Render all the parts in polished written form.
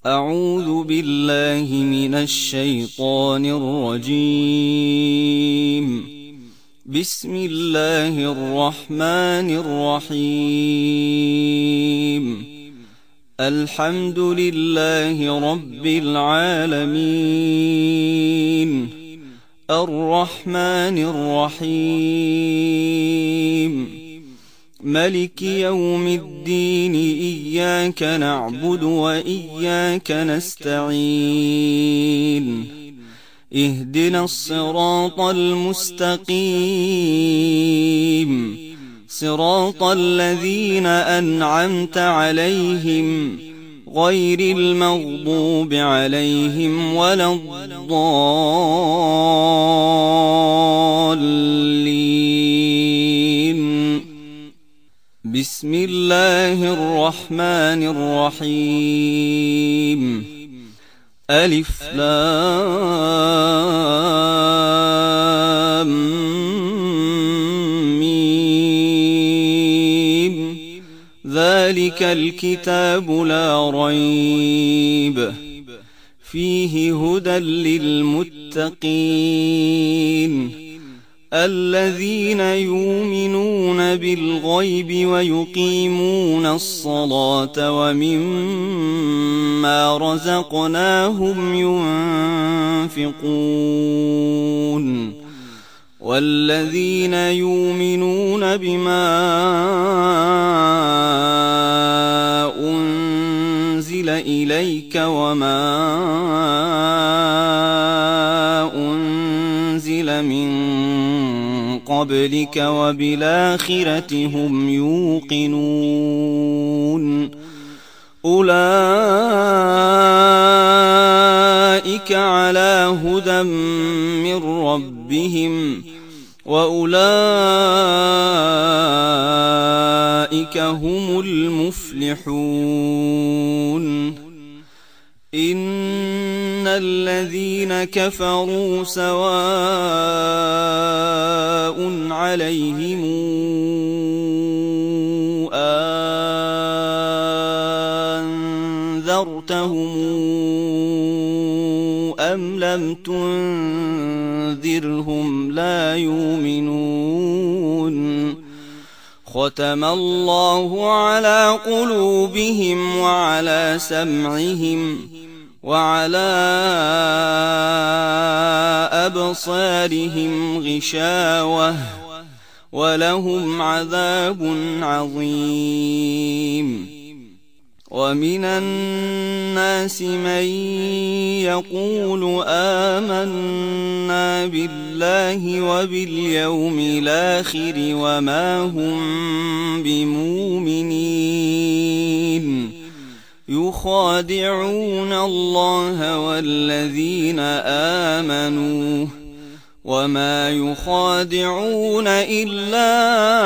أعوذ بالله من الشيطان الرجيم. بسم الله الرحمن الرحيم. الحمد لله رب العالمين، الرحمن الرحيم، ملك يوم الدين. إياك نعبد وإياك نستعين. اهدنا الصراط المستقيم، صراط الذين أنعمت عليهم غير المغضوب عليهم ولا الضالين. بسم الله الرحمن الرحيم. ألف لام ميم. ذلك الكتاب لا ريب فيه هدى للمتقين الذين يؤمنون بالغيب ويقيمون الصلاة ومما رزقناهم ينفقون والذين يؤمنون بما أنزل إليك وما أنزل من قبلك وبالآخرة هم يوقنون. أولئك على هدى من ربهم وأولئك هم المفلحون. إن الذين كفروا سواء عليهم أنذرتهم أم لم تنذرهم لا يؤمنون. ختم الله على قلوبهم وعلى سمعهم وعلى أبصارهم غشاوة ولهم عذاب عظيم. ومن الناس من يقول آمنا بالله وباليوم الآخر وما هم بمؤمنين يخادعون الله والذين آمنوا وما يخادعون إلا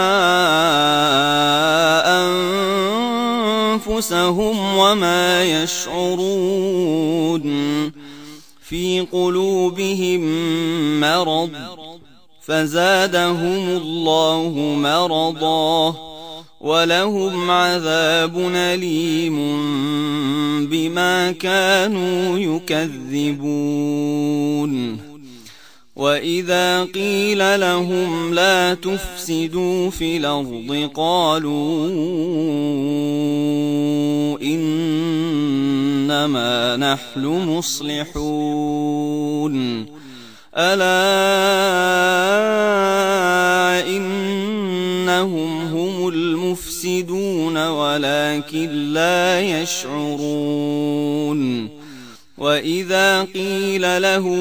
أنفسهم وما يشعرون. في قلوبهم مرض فزادهم الله مرضا ولهم عذاب أليم بما كانوا يكذبون. وإذا قيل لهم لا تفسدوا في الأرض قالوا إنما نحن مصلحون. ألا إنهم هم المفسدون ولكن لا يشعرون. وإذا قيل لهم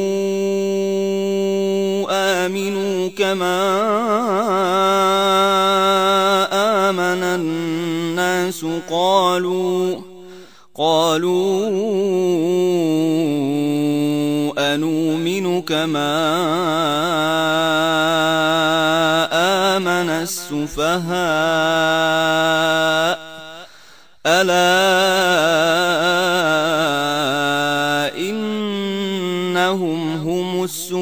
آمنوا كما آمن الناس قالوا أنؤمن كما آمن السفهاء. ألا إنهم هم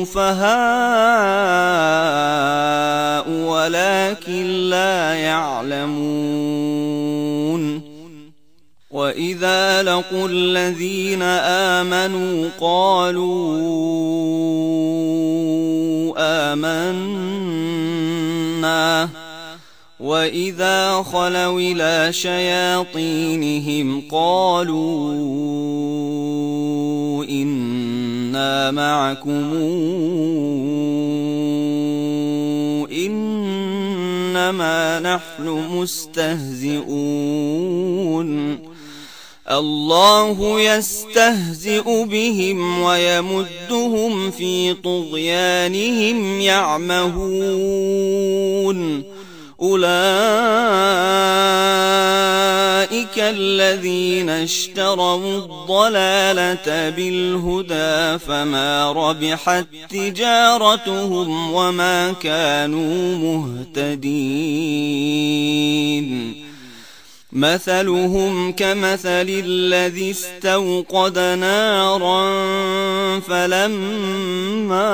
السفهاء ولكن لا يعلمون. وإذا وإذا لقوا الذين آمنوا قالوا آمنا وإذا خلوا إلى شياطينهم قالوا إنا معكم إنما نحن مستهزئون الله يستهزئ بهم ويمدهم في طغيانهم يعمهون أولئك الذين اشتروا الضلالة بالهدى فما ربحت تجارتهم وما كانوا مهتدين مثلهم كمثل الذي استوقد نارا فلما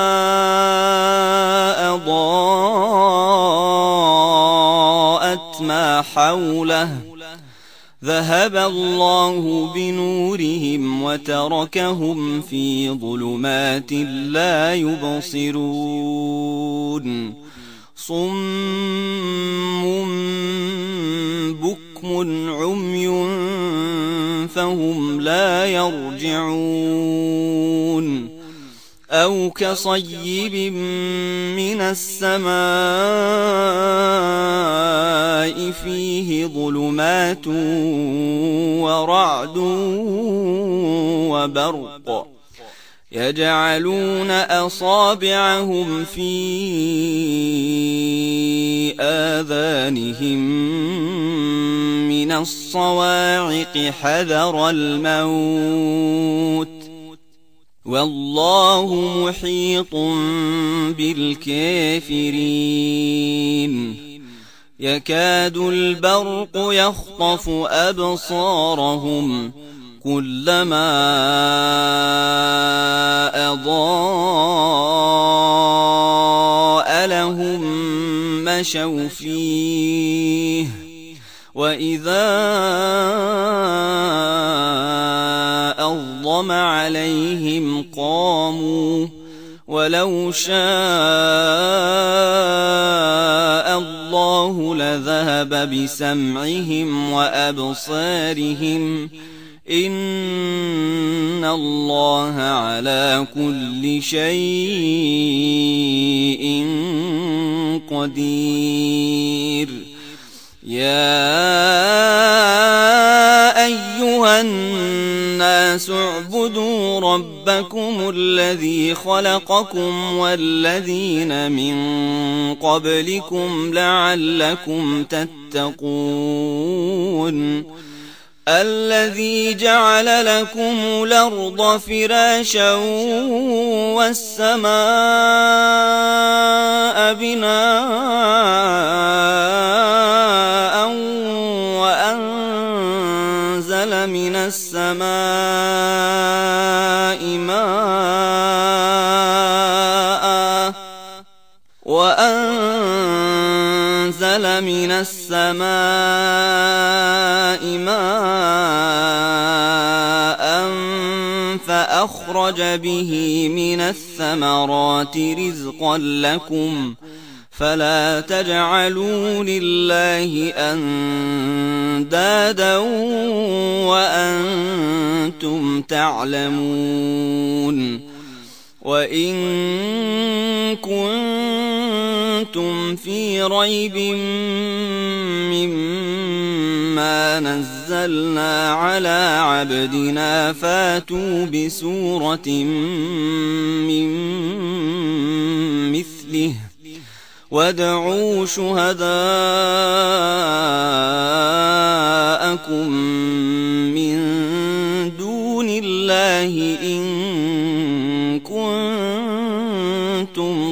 أضاءت ما حوله ذهب الله بنورهم وتركهم في ظلمات لا يبصرون صم بكم عمي فهم لا يرجعون أو كصيب من السماء فيه ظلمات ورعد وبرق يجعلون أصابعهم في آذانهم من الصواعق حذر الموت والله محيط بالكافرين يكاد البرق يخطف أبصارهم كلما أضاء لهم مشوا فيه وإذا أظلم عليهم قاموا ولو شاء الله لذهب بسمعهم وأبصارهم إن الله على كل شيء قدير يا أيها الناس اعبدوا ربكم الذي خلقكم والذين من قبلكم لعلكم تتقون الذي جعل لكم الأرض فراشا والسماء بناء وأنزل من السماء ماء فأخرج به من الثمرات رزقا لكم فلا تجعلوا لله أندادا وأنتم تعلمون وإن كنتم في ريب مما نزلنا على عبدنا فاتوا بسورة من مثله وادعوا شهداءكم من دون الله إن كنتم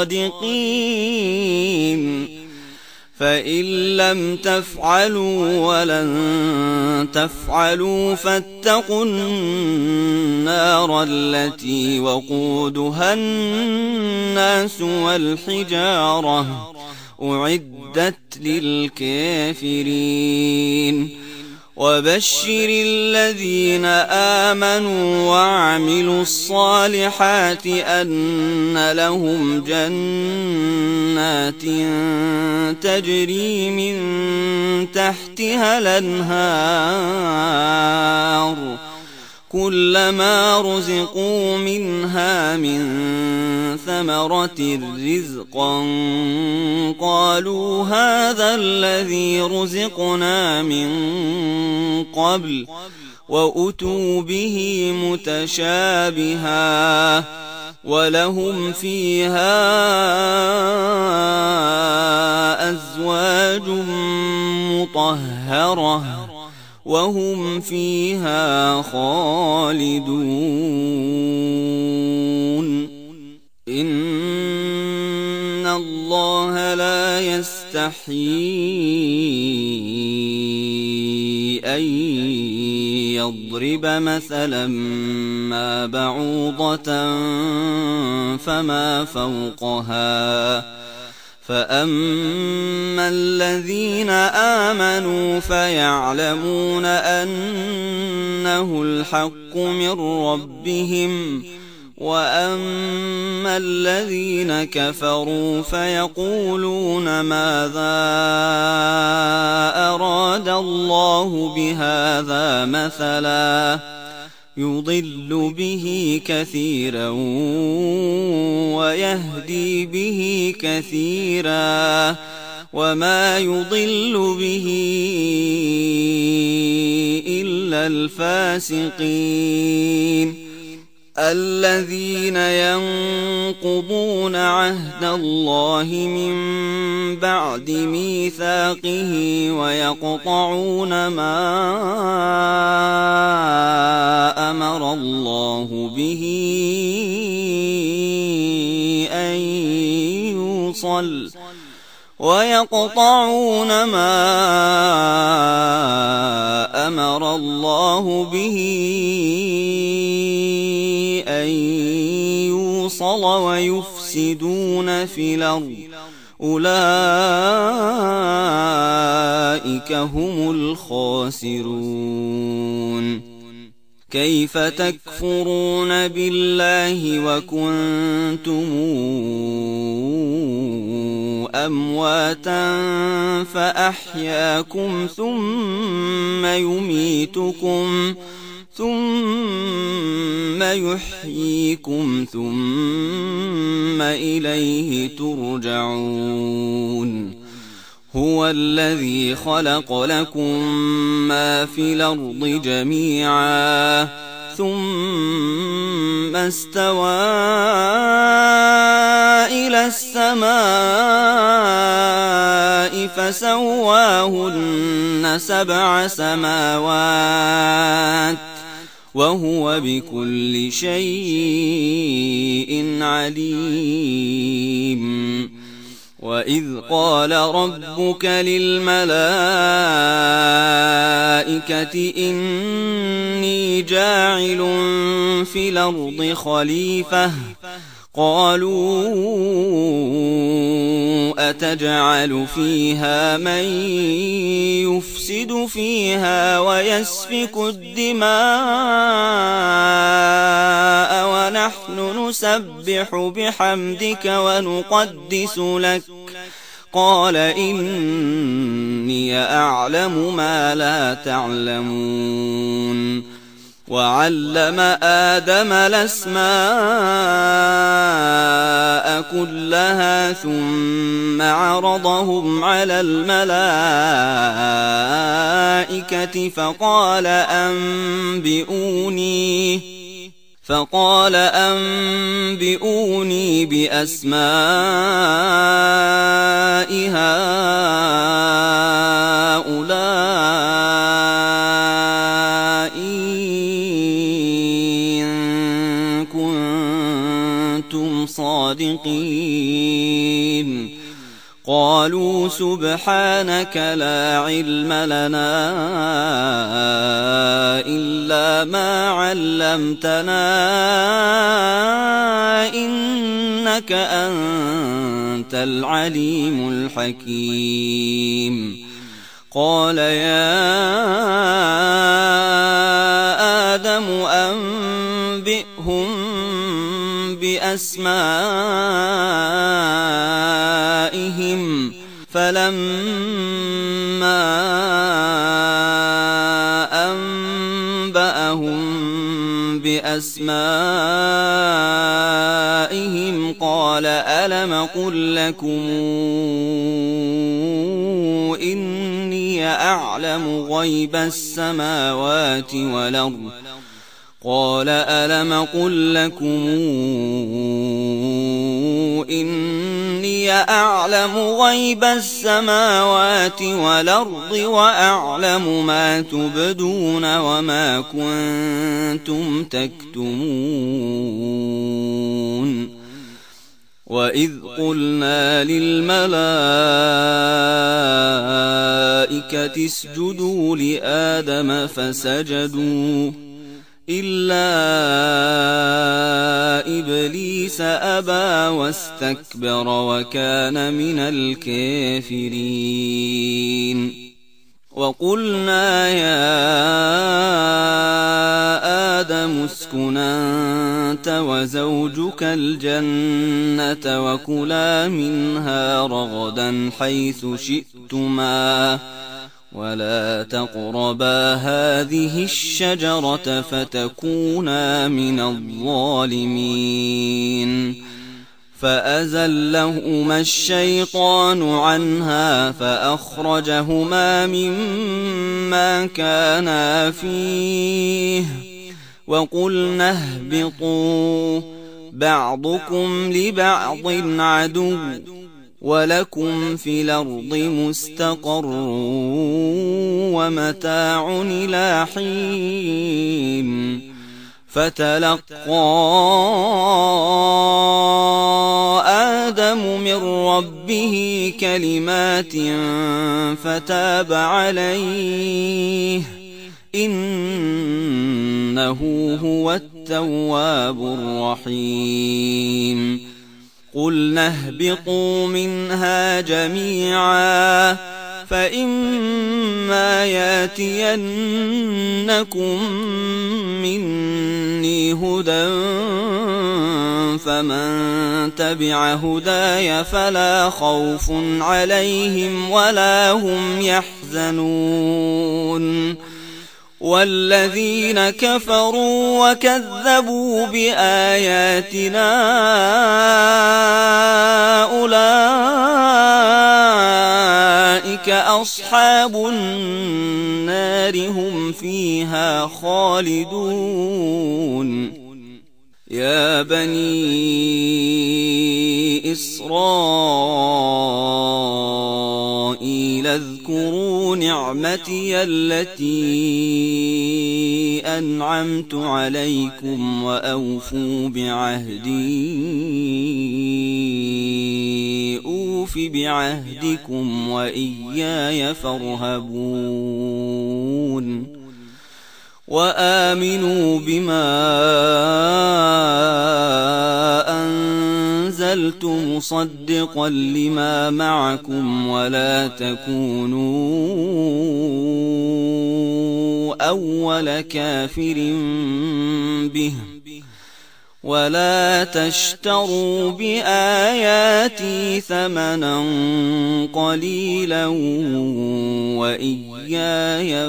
صادقين فإن لم تفعلوا ولن تفعلوا فاتقوا النار التي وقودها الناس والحجارة أعدت للكافرين وبشر الذين آمنوا وعملوا الصالحات أن لهم جنات تجري من تحتها الأنهار كلما رزقوا منها من ثمرة رزقا قالوا هذا الذي رزقنا من قبل وأتوا به متشابها ولهم فيها أزواج مطهرة وهم فيها خالدون إن الله لا يستحيي أن يضرب مثلا ما بعوضة فما فوقها فأما الذين آمنوا فيعلمون أنه الحق من ربهم وأما الذين كفروا فيقولون ماذا أراد الله بهذا مثلا يضل به كثيرا ويهدي به كثيرا وما يضل به إلا الفاسقين الذين ينقضون عهد الله من بعد ميثاقه ويقطعون ما أمر الله به أن يوصل ويقطعون ما أمر الله به أن يوصل ويفسدون في الأرض أولئك هم الخاسرون كيف تكفرون بالله وكنتم أمواتا فأحياكم ثم يميتكم ثم يحييكم ثم إليه ترجعون هو الذي خلق لكم ما في الأرض جميعا ثم استوى إلى السماء فسواهن 7 سماوات وهو بكل شيء عليم وإذ قال ربك للملائكة إني جاعل في الأرض خليفة قالوا أتجعل فيها من يفسد فيها ويسفك الدماء ونحن نسبح بحمدك ونقدس لك قال إني أعلم ما لا تعلمون وعلم آدم الأسماء كلها ثم عرضهم على الملائكة فقال أنبئوني بأسماء هؤلاء إن كنتم صادقين قالوا سبحانك لا علم لنا إلا ما علمتنا إنك أنت العليم الحكيم قال يا آدم أنبئهم بأسمائهم فلما أنبأهم بأسمائهم قال ألم قل لكم إني أعلم غيب السماوات والأرض قال ألم قل لكم إني أعلم غيب السماوات والأرض وأعلم ما تبدون وما كنتم تكتمون وإذ قلنا للملائكة اسجدوا لآدم فسجدوا إلا إبليس أبى واستكبر وكان من الكافرين وقلنا يا آدم اسكن أنت وزوجك الجنة وكلا منها رغدا حيث شئتما ولا تقربا هذه الشجرة فتكونا من الظالمين فأزلهما الشيطان عنها فأخرجهما مما كانا فيه وقلنا اهبطوا بعضكم لبعض عدو ولكم في الأرض مستقر ومتاع إلى حين فتلقى آدم من ربه كلمات فتاب عليه إنه هو التواب الرحيم قلنا اهبطوا منها جميعا فإما ياتينكم مني هدى فمن تبع هداي فلا خوف عليهم ولا هم يحزنون والذين كفروا وكذبوا بآياتنا أولئك أصحاب النار هم فيها خالدون يا بني إسرائيل اذكروا نعمتي التي أنعمت عليكم وأوفوا بعهدي أوف بعهدكم وإياي فارهبون وآمنوا بما أنزلت مصدقا لما معكم ولا تكونوا أول كافر به ولا تشتروا بآياتي ثمنا قليلا وإياي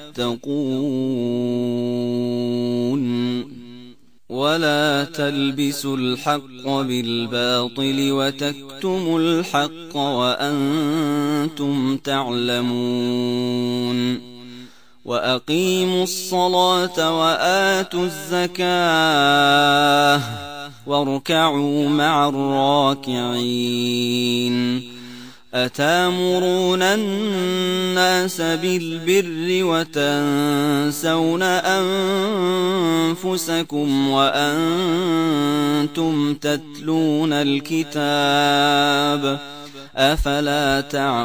فاتقون ولا تلبسوا الحق بالباطل وتكتموا الحق وأنتم تعلمون وأقيموا الصلاة وآتوا الزكاة واركعوا مع الراكعين أتامرون الناس بالبر وتنسون أنفسكم وأنتم تتلون الكتاب أفلا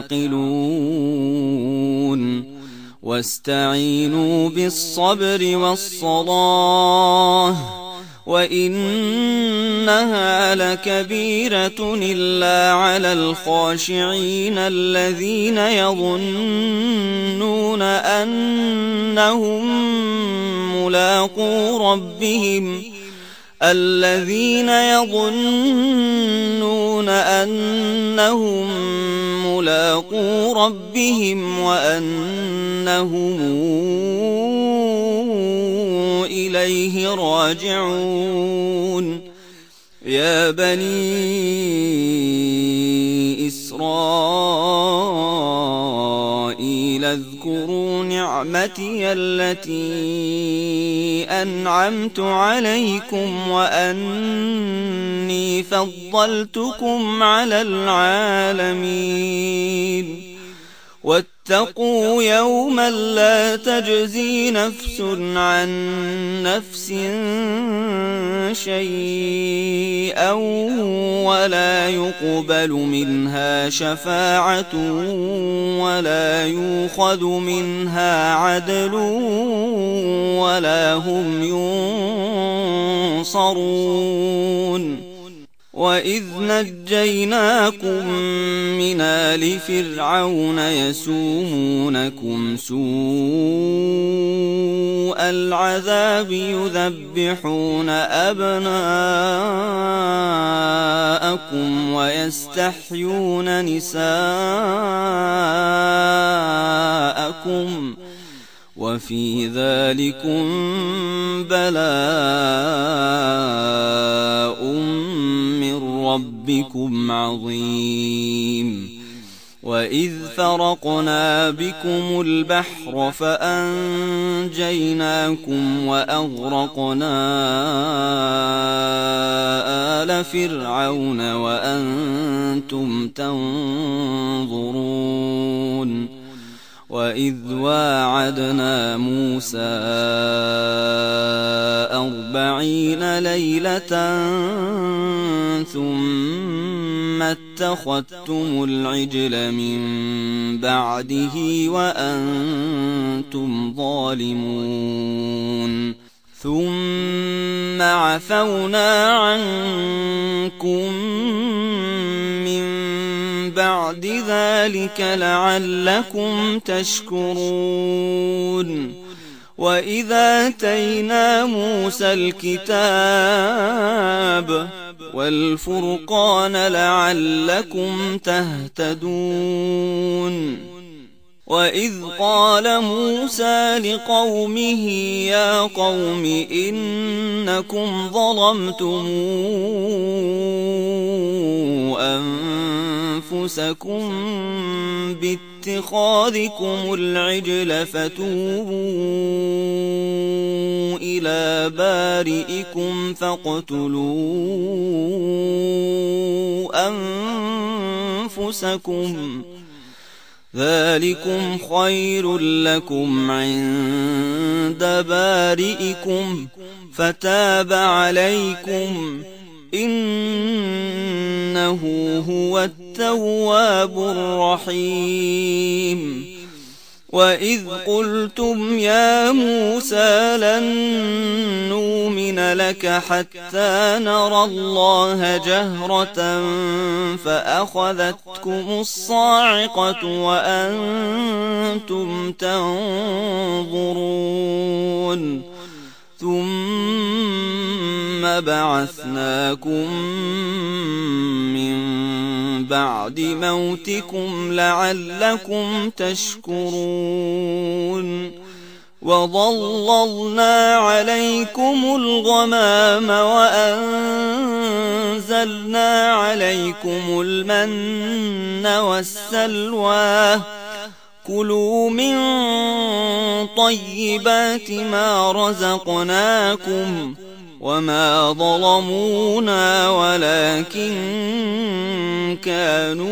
تعقلون واستعينوا بالصبر والصلاة وإنها لكبيرة إلا على الخاشعين الذين يظنون أنهم ملاقو ربهم وأنهم إليه راجعون. يا بني إسرائيل اذكروا نعمتي التي أنعمت عليكم وأني فضلتكم على العالمين. واتقوا يوما لا تجزي نفس عن نفس شيئا ولا يقبل منها شفاعة ولا يؤخذ منها عدل ولا هم ينصرون. وإذ نجيناكم من آل فرعون يسومونكم سوء العذاب يذبحون أبناءكم ويستحيون نساءكم وفي ذلكم بلاء من ربكم عظيم. وإذ فرقنا بكم البحر فأنجيناكم وأغرقنا آل فرعون وأنتم تنظرون. وإذ واعدنا موسى 40 ليلة ثم اتخذتم العجل من بعده وأنتم ظالمون. ثم عفونا عنكم من بعد ذلك لعلكم تشكرون. وإذا آتينا موسى الكتاب والفرقان لعلكم تهتدون. وإذ قال موسى لقومه يا قوم إنكم ظلمتم أنفسكم باتخاذكم العجل فتوبوا إلى بارئكم فاقتلوا أنفسكم ذلكم خير لكم عند بارئكم فتاب عليكم إنه هو التواب الرحيم. وإذ قلتم يا موسى لن نؤمن لك حتى نرى الله جهرة فأخذتكم الصاعقة وأنتم تنظرون. ثم بعثناكم من بعد موتكم لعلكم تشكرون. وظللنا عليكم الغمام وأنزلنا عليكم المن والسلوى كلوا من طيبات ما رزقناكم وما ظلمونا ولكن كانوا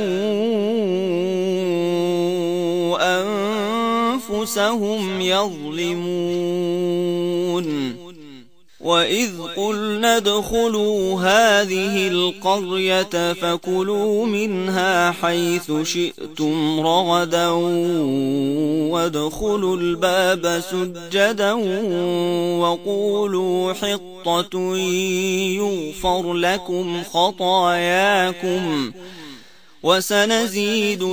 أنفسهم يظلمون. وإذ قلنا ادخلوا هذه القرية فكلوا منها حيث شئتم رغدا وادخلوا الباب سجدا وقولوا حطة يغفر لكم خطاياكم وسنزيد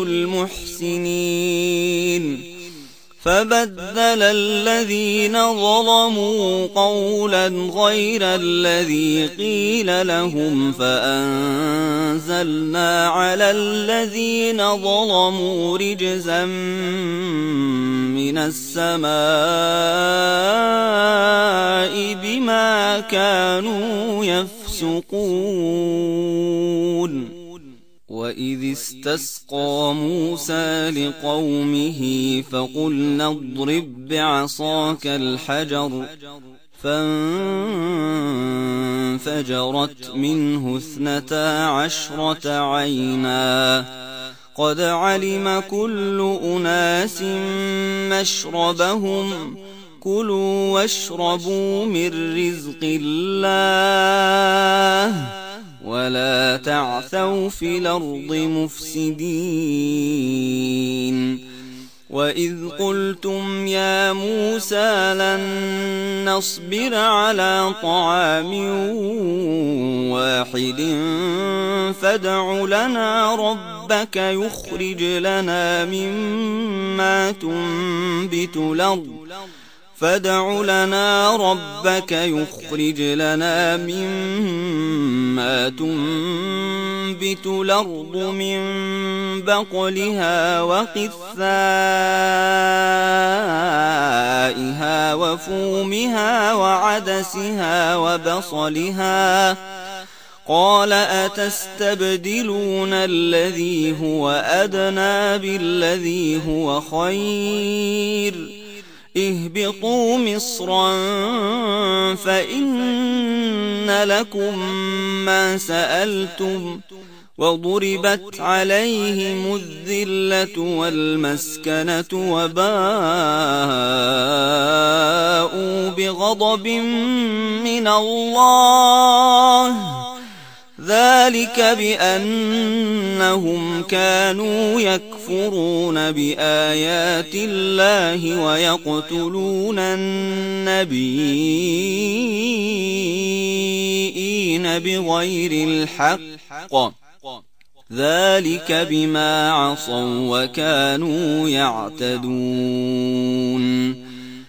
المحسنين. فبدل الذين ظلموا قولا غير الذي قيل لهم فأنزلنا على الذين ظلموا رجزا من السماء بما كانوا يفسقون. وإذ استسقى موسى لقومه فقلنا اضرب بعصاك الحجر فانفجرت منه 12 عينا قد علم كل أناس مشربهم كلوا واشربوا من رزق الله ولا تعثوا في الأرض مفسدين. وإذ قلتم يا موسى لن نصبر على طعام واحد فادع لنا ربك يخرج لنا مما تنبت الأرض من بقلها وقثائها وفومها وعدسها وبصلها قال أتستبدلون الذي هو أدنى بالذي هو خير اهبطوا مصرا فإن لكم ما سألتم وضربت عليهم الذلة والمسكنة وباءوا بغضب من الله ذلك بأنهم كانوا يكفرون بآيات الله ويقتلون النبيين بغير الحق ذلك بما عصوا وكانوا يعتدون.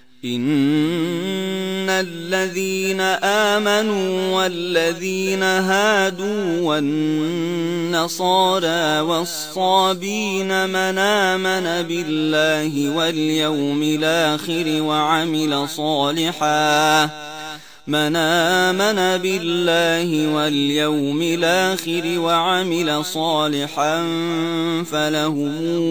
إن الذين آمنوا والذين هادوا والنصارى والصابين من آمن بالله واليوم الآخر وعمل صالحا فلهم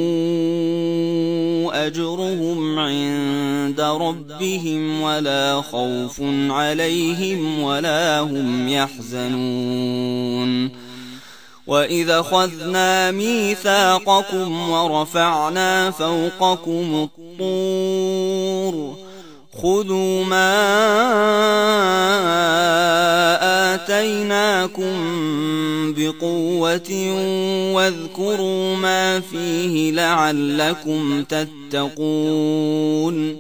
أجرهم عند ربهم ولا خوف عليهم ولا هم يحزنون. وإذا أخذنا ميثاقكم ورفعنا فوقكم الطور خذوا ما آتيناكم بقوة واذكروا ما فيه لعلكم تتقون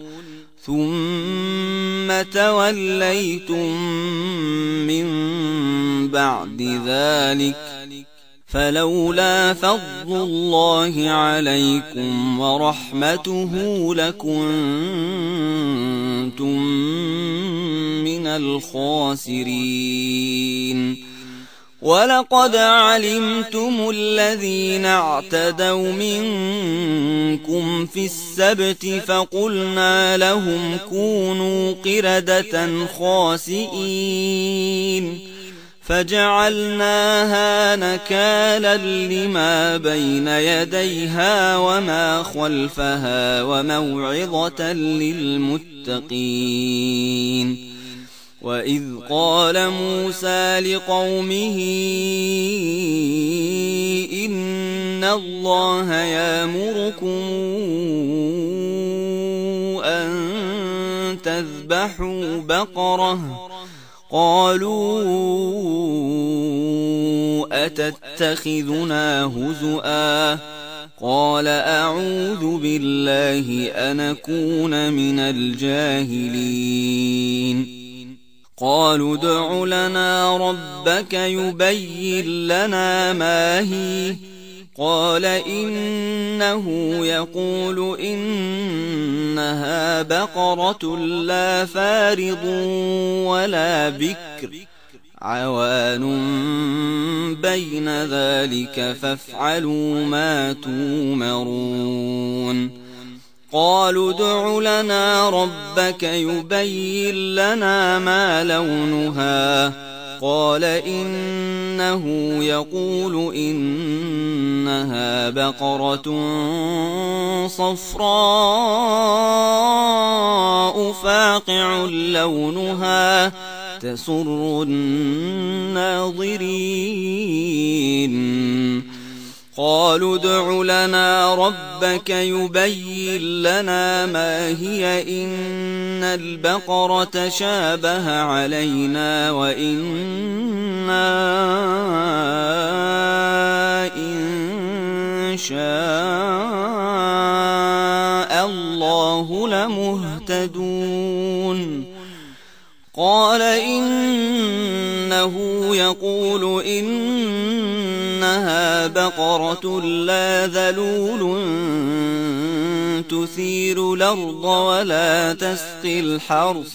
ثم توليتم من بعد ذلك فلولا فضل الله عليكم ورحمته لكنتم من الخاسرين. ولقد علمتم الذين اعتدوا منكم في السبت فقلنا لهم كونوا قردة خاسئين فجعلناها نكالا لما بين يديها وما خلفها وموعظة للمتقين. وإذ قال موسى لقومه إن الله يأمركم أن تذبحوا بقرة قالوا أتتخذنا هزؤا قال أعوذ بالله أن أكون من الجاهلين قالوا ادع لنا ربك يبين لنا ما هي قال إنه يقول إنها بقرة لا فارض ولا بكر عوان بين ذلك فافعلوا ما تومرون قالوا ادع لنا ربك يبين لنا ما لونها قال إنه يقول إنها بقرة صفراء فاقع لونها تسر الناظرين قالوا ادع لنا ربك يبين لنا ما هي إن البقرة شابه علينا وإنا إن شاء الله لمهتدون قال إنه يقول إنها بقرة لا ذلول تثير الأرض ولا تسقي الحرث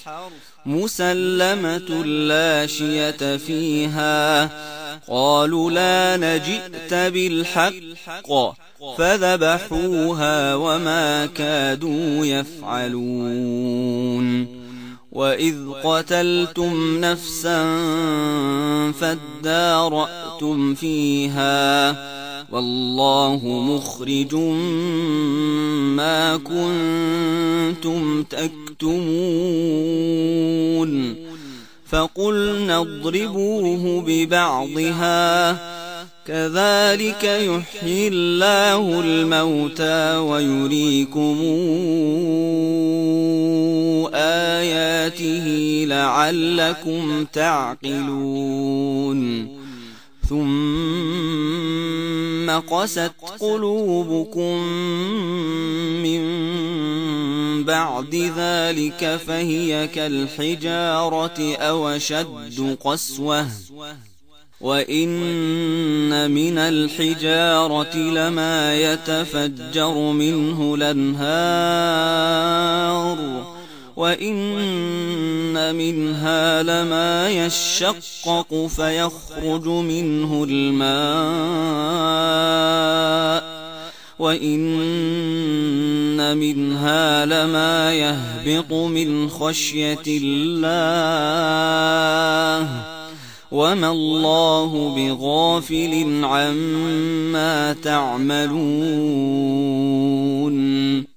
مسلمة لا شية فيها قالوا لا نجئت بالحق فذبحوها وما كادوا يفعلون وإذ قتلتم نفسا فادارأتم فيها والله مخرج ما كنتم تكتمون فقلنا اضربوه ببعضها كذلك يحيي الله الموتى ويريكم آياته لعلكم تعقلون ثم قست قلوبكم من بعد ذلك فهي كالحجارة أو أشد قسوة وإن من الحجارة لما يتفجر منه الأنهار وإن منها لما يشقق فيخرج منه الماء وإن منها لما يهبط من خشية الله وما الله بغافل عما تعملون